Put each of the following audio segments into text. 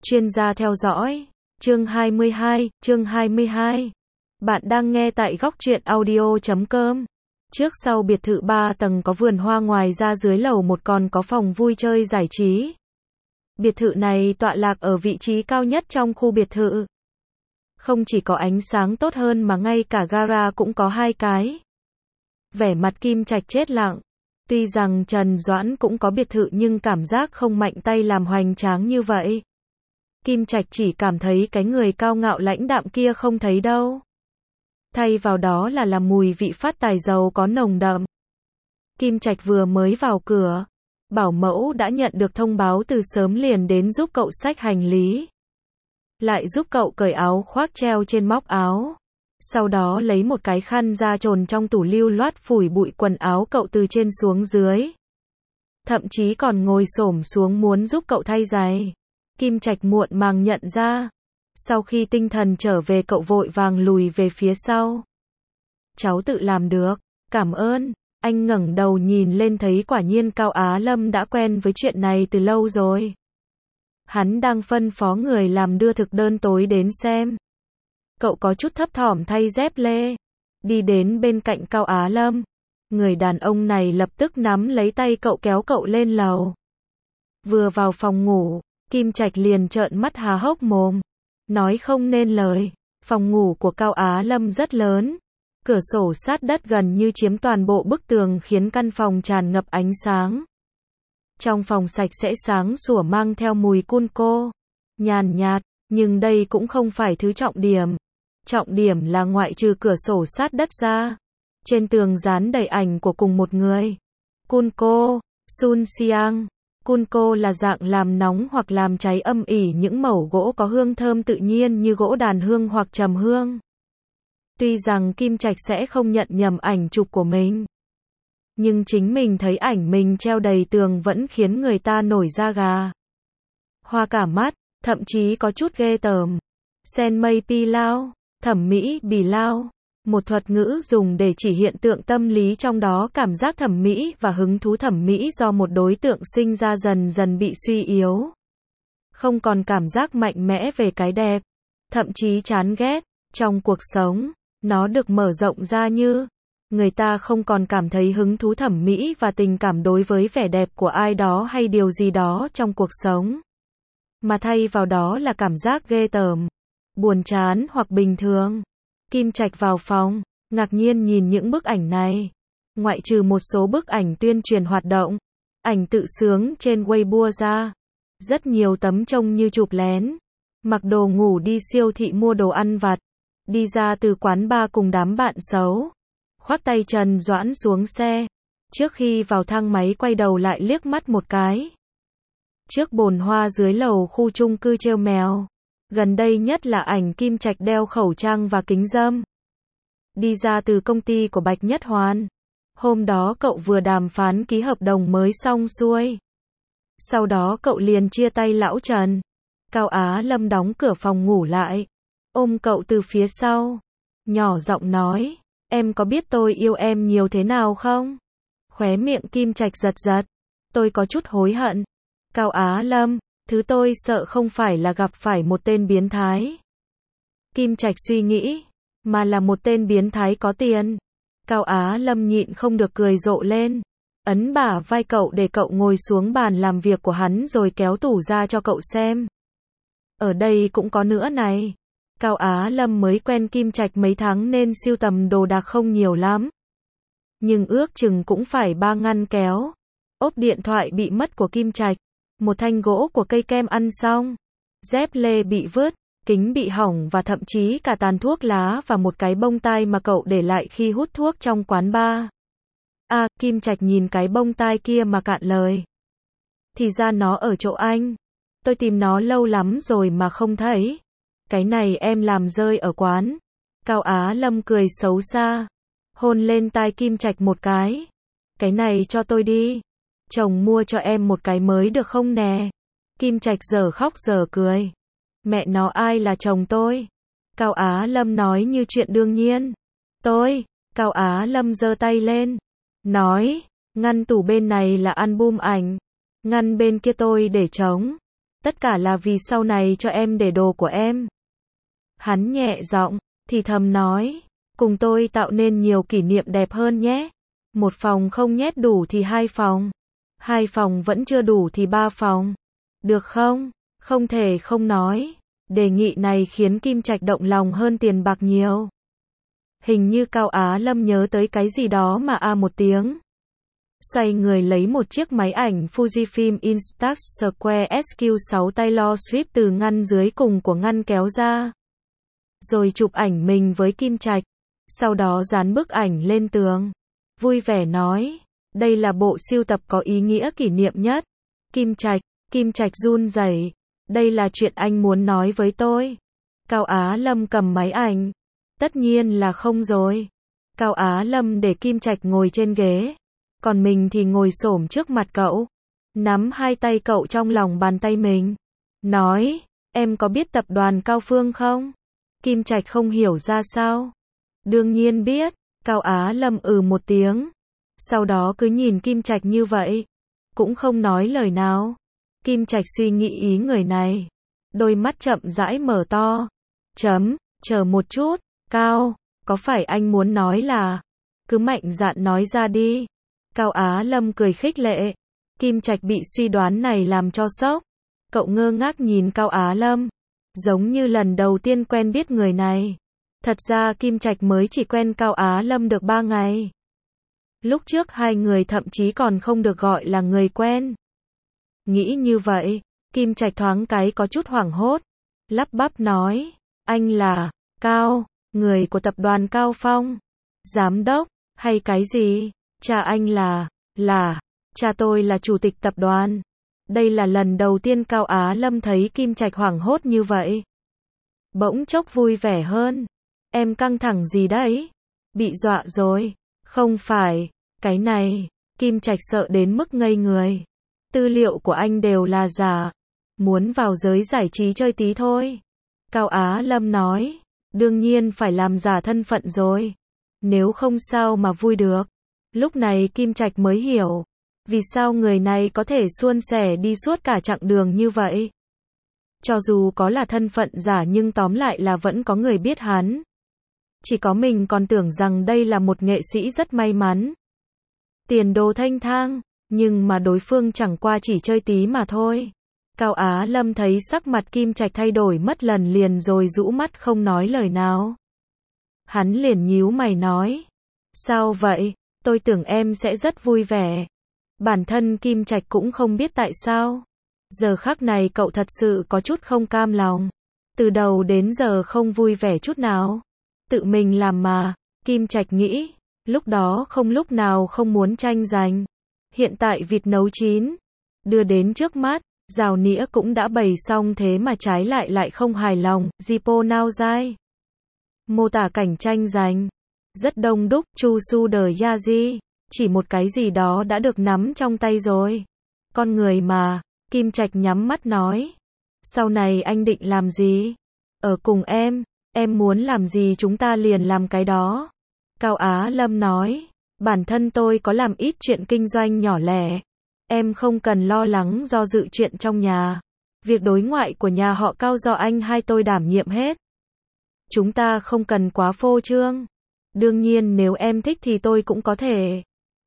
Chuyên gia theo dõi. Chương 22. Bạn đang nghe tại góc truyện audio.com. Trước sau biệt thự 3 tầng có vườn hoa, ngoài ra dưới lầu một còn có phòng vui chơi giải trí. Biệt thự này tọa lạc ở vị trí cao nhất trong khu biệt thự. Không chỉ có ánh sáng tốt hơn mà ngay cả gara cũng có 2 cái. Vẻ mặt Kim Trạch chết lặng. Tuy rằng Trần Doãn cũng có biệt thự nhưng cảm giác không mạnh tay làm hoành tráng như vậy. Kim Trạch chỉ cảm thấy cái người cao ngạo lãnh đạm kia không thấy đâu. Thay vào đó là mùi vị phát tài giàu có nồng đậm. Kim Trạch vừa mới vào cửa, bảo mẫu đã nhận được thông báo từ sớm liền đến giúp cậu xách hành lý. Lại giúp cậu cởi áo khoác treo trên móc áo. Sau đó lấy một cái khăn ra trồn trong tủ lưu loát phủi bụi quần áo cậu từ trên xuống dưới. Thậm chí còn ngồi xổm xuống muốn giúp cậu thay giày. Kim Trạch muộn màng nhận ra. Sau khi tinh thần trở về cậu vội vàng lùi về phía sau. Cháu tự làm được, cảm ơn. Anh ngẩng đầu nhìn lên thấy quả nhiên Cao Á Lâm đã quen với chuyện này từ lâu rồi. Hắn đang phân phó người làm đưa thực đơn tối đến xem. Cậu có chút thấp thỏm thay dép lê. Đi đến bên cạnh Cao Á Lâm. Người đàn ông này lập tức nắm lấy tay cậu kéo cậu lên lầu. Vừa vào phòng ngủ, Kim Trạch liền trợn mắt há hốc mồm. Nói không nên lời. Phòng ngủ của Cao Á Lâm rất lớn. Cửa sổ sát đất gần như chiếm toàn bộ bức tường khiến căn phòng tràn ngập ánh sáng. Trong phòng sạch sẽ sáng sủa mang theo mùi cun cô. Nhàn nhạt, nhưng đây cũng không phải thứ trọng điểm. Trọng điểm là ngoại trừ cửa sổ sát đất ra. Trên tường dán đầy ảnh của cùng một người. Cun cô, Sun Xiang. Cun cô là dạng làm nóng hoặc làm cháy âm ỉ những mẩu gỗ có hương thơm tự nhiên như gỗ đàn hương hoặc trầm hương. Tuy rằng Kim Trạch sẽ không nhận nhầm ảnh chụp của mình. Nhưng chính mình thấy ảnh mình treo đầy tường vẫn khiến người ta nổi da gà. Hoa cả mắt, thậm chí có chút ghê tởm. Sen mây pi lao, thẩm mỹ bì lao. Một thuật ngữ dùng để chỉ hiện tượng tâm lý trong đó cảm giác thẩm mỹ và hứng thú thẩm mỹ do một đối tượng sinh ra dần dần bị suy yếu. Không còn cảm giác mạnh mẽ về cái đẹp. Thậm chí chán ghét. Trong cuộc sống, nó được mở rộng ra như người ta không còn cảm thấy hứng thú thẩm mỹ và tình cảm đối với vẻ đẹp của ai đó hay điều gì đó trong cuộc sống. Mà thay vào đó là cảm giác ghê tởm, buồn chán hoặc bình thường. Kim Trạch vào phòng, ngạc nhiên nhìn những bức ảnh này. Ngoại trừ một số bức ảnh tuyên truyền hoạt động, ảnh tự sướng trên Weibo ra. Rất nhiều tấm trông như chụp lén. Mặc đồ ngủ đi siêu thị mua đồ ăn vặt. Đi ra từ quán bar cùng đám bạn xấu. Khoác tay Trần Doãn xuống xe. Trước khi vào thang máy quay đầu lại liếc mắt một cái. Trước bồn hoa dưới lầu khu chung cư treo mèo. Gần đây nhất là ảnh Kim Trạch đeo khẩu trang và kính râm. Đi ra từ công ty của Bạch Nhất Hoàn. Hôm đó cậu vừa đàm phán ký hợp đồng mới xong xuôi. Sau đó cậu liền chia tay lão Trần. Cao Á Lâm đóng cửa phòng ngủ lại. Ôm cậu từ phía sau. Nhỏ giọng nói. Em có biết tôi yêu em nhiều thế nào không? Khóe miệng Kim Trạch giật giật. Tôi có chút hối hận. Cao Á Lâm. Thứ tôi sợ không phải là gặp phải một tên biến thái. Kim Trạch suy nghĩ. Mà là một tên biến thái có tiền. Cao Á Lâm nhịn không được cười rộ lên. Ấn bả vai cậu để cậu ngồi xuống bàn làm việc của hắn rồi kéo tủ ra cho cậu xem. Ở đây cũng có nữa này. Cao Á Lâm mới quen Kim Trạch mấy tháng nên sưu tầm đồ đạc không nhiều lắm. Nhưng ước chừng cũng phải 3 ngăn kéo. Ốp điện thoại bị mất của Kim Trạch. Một thanh gỗ của cây kem ăn xong. Dép lê bị vứt. Kính bị hỏng và thậm chí cả tàn thuốc lá và một cái bông tai mà cậu để lại khi hút thuốc trong quán bar. Kim Trạch nhìn cái bông tai kia mà cạn lời. Thì ra nó ở chỗ anh. Tôi tìm nó lâu lắm rồi mà không thấy. Cái này em làm rơi ở quán. Cao Á Lâm cười xấu xa. Hôn lên tai Kim Trạch một cái. Cái này cho tôi đi. Chồng mua cho em một cái mới được không nè. Kim Trạch giờ khóc giờ cười. Mẹ nó ai là chồng tôi? Cao Á Lâm nói như chuyện đương nhiên. Tôi. Cao Á Lâm giơ tay lên. Nói. Ngăn tủ bên này là album ảnh. Ngăn bên kia tôi để trống. Tất cả là vì sau này cho em để đồ của em. Hắn nhẹ giọng, thì thầm nói, cùng tôi tạo nên nhiều kỷ niệm đẹp hơn nhé. Một phòng không nhét đủ thì 2 phòng. 2 phòng vẫn chưa đủ thì 3 phòng. Được không? Không thể không nói. Đề nghị này khiến Kim Trạch động lòng hơn tiền bạc nhiều. Hình như Cao Á Lâm nhớ tới cái gì đó mà một tiếng. Xoay người lấy một chiếc máy ảnh Fujifilm Instax Square SQ6 Taylor Swift từ ngăn dưới cùng của ngăn kéo ra. Rồi chụp ảnh mình với Kim Trạch. Sau đó dán bức ảnh lên tường. Vui vẻ nói, đây là bộ sưu tập có ý nghĩa kỷ niệm nhất. Kim Trạch run rẩy, đây là chuyện anh muốn nói với tôi. Cao Á Lâm cầm máy ảnh. Tất nhiên là không rồi. Cao Á Lâm để Kim Trạch ngồi trên ghế. Còn mình thì ngồi xổm trước mặt cậu. Nắm 2 tay cậu trong lòng bàn tay mình. Nói, em có biết tập đoàn Cao Phương không? Kim Trạch không hiểu ra sao. Đương nhiên biết. Cao Á Lâm một tiếng. Sau đó cứ nhìn Kim Trạch như vậy. Cũng không nói lời nào. Kim Trạch suy nghĩ ý người này. Đôi mắt chậm rãi mở to. Chờ một chút. Cao, có phải anh muốn nói là... Cứ mạnh dạn nói ra đi. Cao Á Lâm cười khích lệ. Kim Trạch bị suy đoán này làm cho sốc. Cậu ngơ ngác nhìn Cao Á Lâm. Giống như lần đầu tiên quen biết người này. Thật ra Kim Trạch mới chỉ quen Cao Á Lâm được 3 ngày. Lúc trước 2 người thậm chí còn không được gọi là người quen. Nghĩ như vậy, Kim Trạch thoáng cái có chút hoảng hốt. Lắp bắp nói, anh là Cao, người của tập đoàn Cao Phong. Giám đốc, hay cái gì? Cha anh cha tôi là chủ tịch tập đoàn. Đây là lần đầu tiên Cao Á Lâm thấy Kim Trạch hoảng hốt như vậy. Bỗng chốc vui vẻ hơn. Em căng thẳng gì đấy? Bị dọa rồi. Không phải, cái này, Kim Trạch sợ đến mức ngây người. Tư liệu của anh đều là giả. Muốn vào giới giải trí chơi tí thôi. Cao Á Lâm nói, đương nhiên phải làm giả thân phận rồi. Nếu không sao mà vui được. Lúc này Kim Trạch mới hiểu. Vì sao người này có thể suôn sẻ đi suốt cả chặng đường như vậy. Cho dù có là thân phận giả nhưng tóm lại là vẫn có người biết hắn. Chỉ có mình còn tưởng rằng đây là một nghệ sĩ rất may mắn. Tiền đồ thênh thang, nhưng mà đối phương chẳng qua chỉ chơi tí mà thôi. Cao Á Lâm thấy sắc mặt Kim Trạch thay đổi mất lần liền rồi rũ mắt không nói lời nào. Hắn liền nhíu mày nói. Sao vậy? Tôi tưởng em sẽ rất vui vẻ. Bản thân Kim Trạch cũng không biết tại sao. Giờ khắc này cậu thật sự có chút không cam lòng. Từ đầu đến giờ không vui vẻ chút nào. Tự mình làm mà, Kim Trạch nghĩ. Lúc đó không lúc nào không muốn tranh giành. Hiện tại vịt nấu chín. Đưa đến trước mắt, rào nĩa cũng đã bày xong thế mà trái lại không hài lòng. Jipo Now Dai. Mô tả cảnh tranh giành. Rất đông đúc, Chu Su Đời Yaji. Chỉ một cái gì đó đã được nắm trong tay rồi. Con người mà, Kim Trạch nhắm mắt nói. Sau này anh định làm gì? Ở cùng em muốn làm gì chúng ta liền làm cái đó. Cao Á Lâm nói, bản thân tôi có làm ít chuyện kinh doanh nhỏ lẻ. Em không cần lo lắng do dự chuyện trong nhà. Việc đối ngoại của nhà họ Cao do anh hai tôi đảm nhiệm hết. Chúng ta không cần quá phô trương. Đương nhiên nếu em thích thì tôi cũng có thể.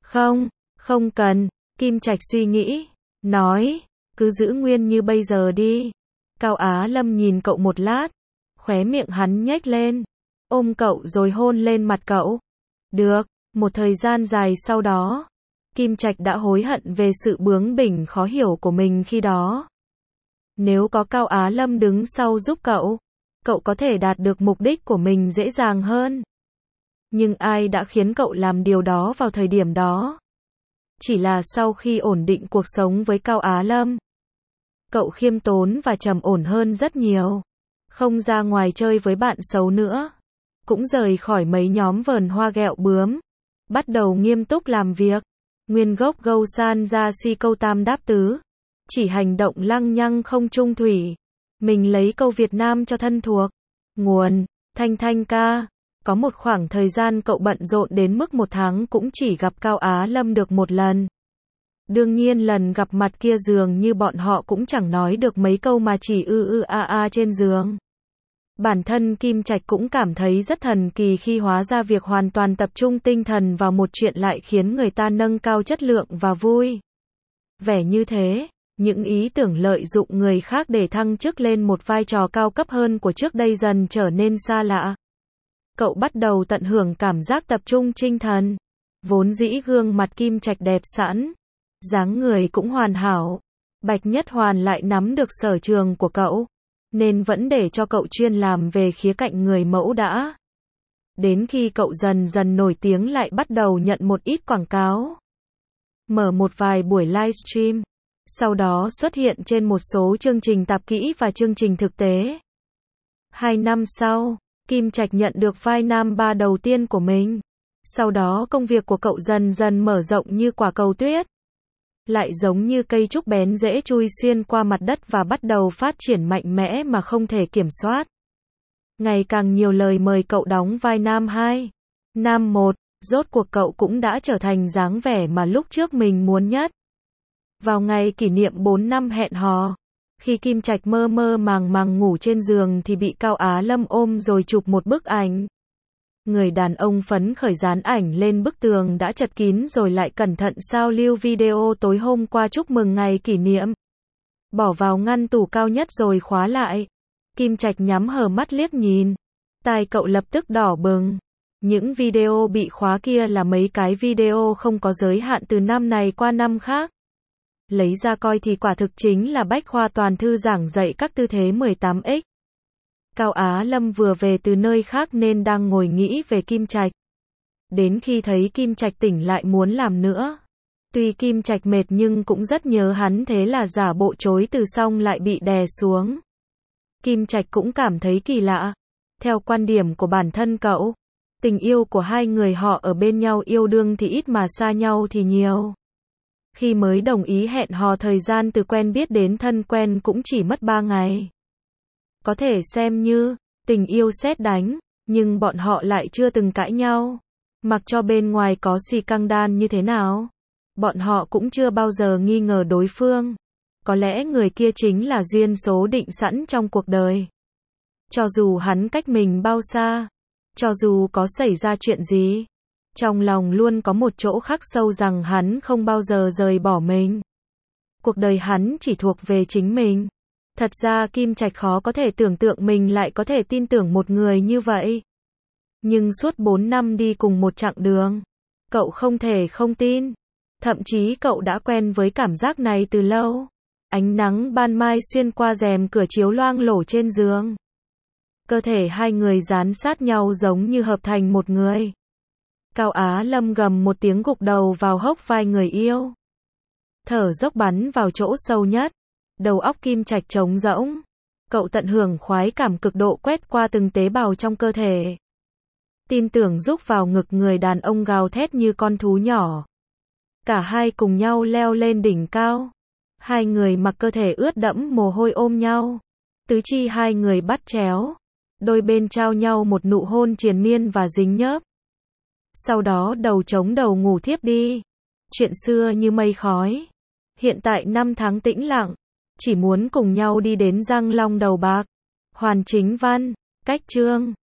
Không cần, Kim Trạch suy nghĩ, nói, cứ giữ nguyên như bây giờ đi. Cao Á Lâm nhìn cậu một lát, khóe miệng hắn nhếch lên, ôm cậu rồi hôn lên mặt cậu. Được, một thời gian dài sau đó, Kim Trạch đã hối hận về sự bướng bỉnh khó hiểu của mình khi đó. Nếu có Cao Á Lâm đứng sau giúp cậu có thể đạt được mục đích của mình dễ dàng hơn. Nhưng ai đã khiến cậu làm điều đó vào thời điểm đó? Chỉ là sau khi ổn định cuộc sống với Cao Á Lâm, cậu khiêm tốn và trầm ổn hơn rất nhiều. Không ra ngoài chơi với bạn xấu nữa. Cũng rời khỏi mấy nhóm vờn hoa ghẹo bướm. Bắt đầu nghiêm túc làm việc. Nguyên gốc gâu san ra si câu tam đáp tứ. Chỉ hành động lăng nhăng không trung thủy. Mình lấy câu Việt Nam cho thân thuộc. Nguồn, Thanh ca. Có một khoảng thời gian cậu bận rộn đến mức 1 tháng cũng chỉ gặp Cao Á Lâm được 1 lần. Đương nhiên lần gặp mặt kia dường như bọn họ cũng chẳng nói được mấy câu mà chỉ trên giường. Bản thân Kim Trạch cũng cảm thấy rất thần kỳ khi hóa ra việc hoàn toàn tập trung tinh thần vào một chuyện lại khiến người ta nâng cao chất lượng và vui vẻ như thế. Những ý tưởng lợi dụng người khác để thăng chức lên một vai trò cao cấp hơn của trước đây dần trở nên xa lạ. Cậu bắt đầu tận hưởng cảm giác tập trung tinh thần. Vốn dĩ gương mặt Kim Trạch đẹp sẵn, dáng người cũng hoàn hảo. Bạch Nhất Hoàn lại nắm được sở trường của cậu, nên vẫn để cho cậu chuyên làm về khía cạnh người mẫu đã. Đến khi cậu dần dần nổi tiếng lại bắt đầu nhận một ít quảng cáo. Mở một vài buổi livestream. Sau đó xuất hiện trên một số chương trình tạp kỹ và chương trình thực tế. 2 năm sau, Kim Trạch nhận được vai nam ba đầu tiên của mình. Sau đó công việc của cậu dần dần mở rộng như quả cầu tuyết. Lại giống như cây trúc bén rễ chui xuyên qua mặt đất và bắt đầu phát triển mạnh mẽ mà không thể kiểm soát. Ngày càng nhiều lời mời cậu đóng vai nam 2, nam 1, rốt cuộc cậu cũng đã trở thành dáng vẻ mà lúc trước mình muốn nhất. Vào ngày kỷ niệm 4 năm hẹn hò, khi Kim Trạch mơ mơ màng màng ngủ trên giường thì bị Cao Á Lâm ôm rồi chụp một bức ảnh. Người đàn ông phấn khởi dán ảnh lên bức tường đã chật kín rồi lại cẩn thận sao lưu video tối hôm qua chúc mừng ngày kỷ niệm. Bỏ vào ngăn tủ cao nhất rồi khóa lại. Kim Trạch nhắm hờ mắt liếc nhìn. Tai cậu lập tức đỏ bừng. Những video bị khóa kia là mấy cái video không có giới hạn từ năm này qua năm khác. Lấy ra coi thì quả thực chính là bách khoa toàn thư giảng dạy các tư thế 18x. Cao Á Lâm vừa về từ nơi khác nên đang ngồi nghĩ về Kim Trạch. Đến khi thấy Kim Trạch tỉnh lại muốn làm nữa. Tuy Kim Trạch mệt nhưng cũng rất nhớ hắn thế là giả bộ chối từ xong lại bị đè xuống. Kim Trạch cũng cảm thấy kỳ lạ. Theo quan điểm của bản thân cậu, tình yêu của hai người họ ở bên nhau yêu đương thì ít mà xa nhau thì nhiều. Khi mới đồng ý hẹn hò thời gian từ quen biết đến thân quen cũng chỉ mất 3 ngày. Có thể xem như tình yêu sét đánh, nhưng bọn họ lại chưa từng cãi nhau. Mặc cho bên ngoài có xì căng đan như thế nào, bọn họ cũng chưa bao giờ nghi ngờ đối phương. Có lẽ người kia chính là duyên số định sẵn trong cuộc đời. Cho dù hắn cách mình bao xa, cho dù có xảy ra chuyện gì, trong lòng luôn có một chỗ khắc sâu rằng hắn không bao giờ rời bỏ mình. Cuộc đời hắn chỉ thuộc về chính mình. Thật ra Kim Trạch khó có thể tưởng tượng mình lại có thể tin tưởng một người như vậy. Nhưng suốt 4 năm đi cùng một chặng đường, cậu không thể không tin. Thậm chí cậu đã quen với cảm giác này từ lâu. Ánh nắng ban mai xuyên qua rèm cửa chiếu loang lổ trên giường. Cơ thể hai người dán sát nhau giống như hợp thành một người. Cao Á Lâm gầm một tiếng gục đầu vào hốc vai người yêu. Thở dốc bắn vào chỗ sâu nhất. Đầu óc Kim Trạch trống rỗng. Cậu tận hưởng khoái cảm cực độ quét qua từng tế bào trong cơ thể. Tin tưởng rúc vào ngực người đàn ông gào thét như con thú nhỏ. Cả hai cùng nhau leo lên đỉnh cao. Hai người mặc cơ thể ướt đẫm mồ hôi ôm nhau. Tứ chi hai người bắt chéo. Đôi bên trao nhau một nụ hôn triền miên và dính nhớp. Sau đó đầu chống đầu ngủ thiếp đi. Chuyện xưa như mây khói. Hiện tại 5 tháng tĩnh lặng. Chỉ muốn cùng nhau đi đến Răng Long Đầu Bạc. Hoàn Chính Văn, Cách Chương.